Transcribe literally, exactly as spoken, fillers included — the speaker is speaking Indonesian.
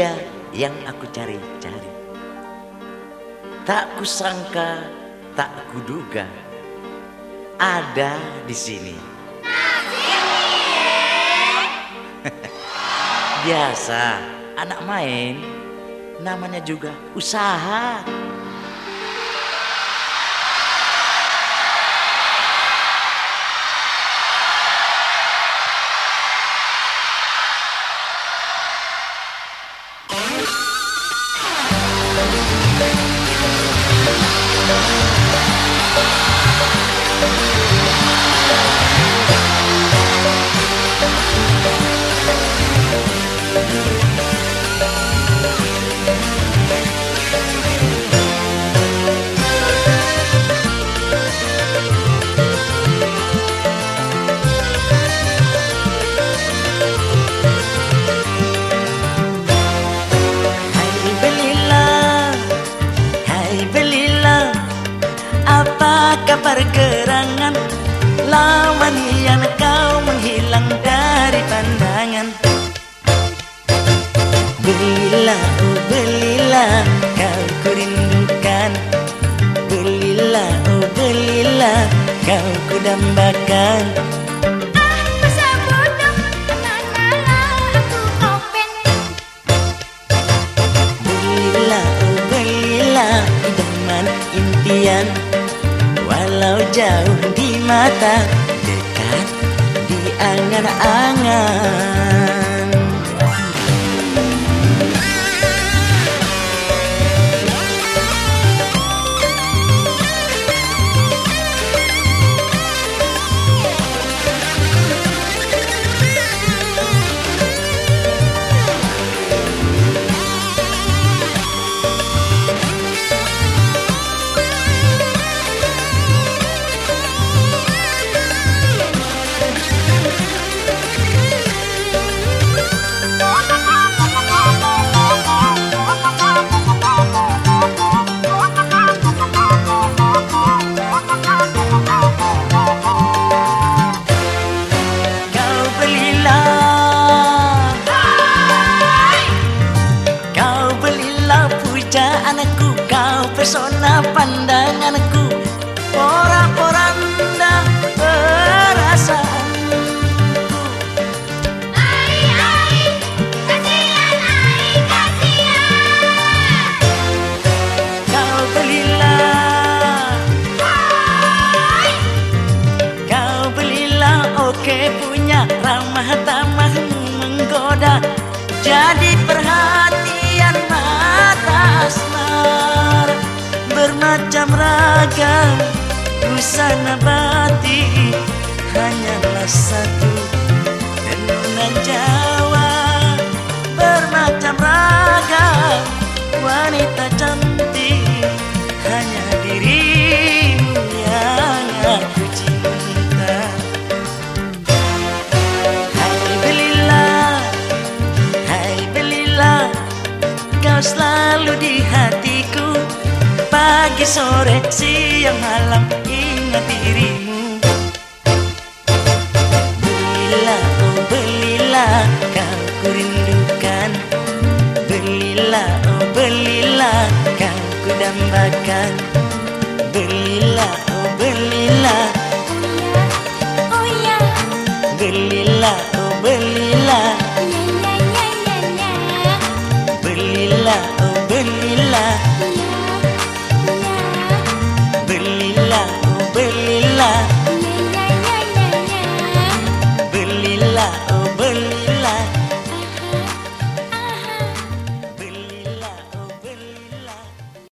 dia yang aku cari-cari. Tak kusangka, tak kuduga ada di sini. Biasa, anak main namanya juga usaha. Apa kabar gerangan? Lama nian kau menghilang dari pandangan. Belilah, oh belilah, kau kurindukan. Belilah, oh belilah, kau kudambakan. Ah, masa bodoh, manalah aku open. Belilah, oh belilah, idaman impian. Walau jauh di mata, dekat di angan-angan. Anakku, kau pesona pandanganku, pora-poranda perasaanku. Ai, ai, kasihan, ai, kasihan. Kau belilah, Hai, kau belilah, oke punya ramah tamahmu menggoda, jadi perhatian mata asmar. Bermacam ragam busana batik, hanyalah satu tenunan Jawa. Bermacam ragam wanita cantik, hanya dirimu yang aku cinta. Hai belilah, hai belilah, kau selalu di hatiku. Pagi, sore, siang, malam ingat dirimu. Belilah, oh belilah, kau kurindukan. Belilah, oh belilah, kau kudambakan. Belilah, oh belilah, oh ya, belilah,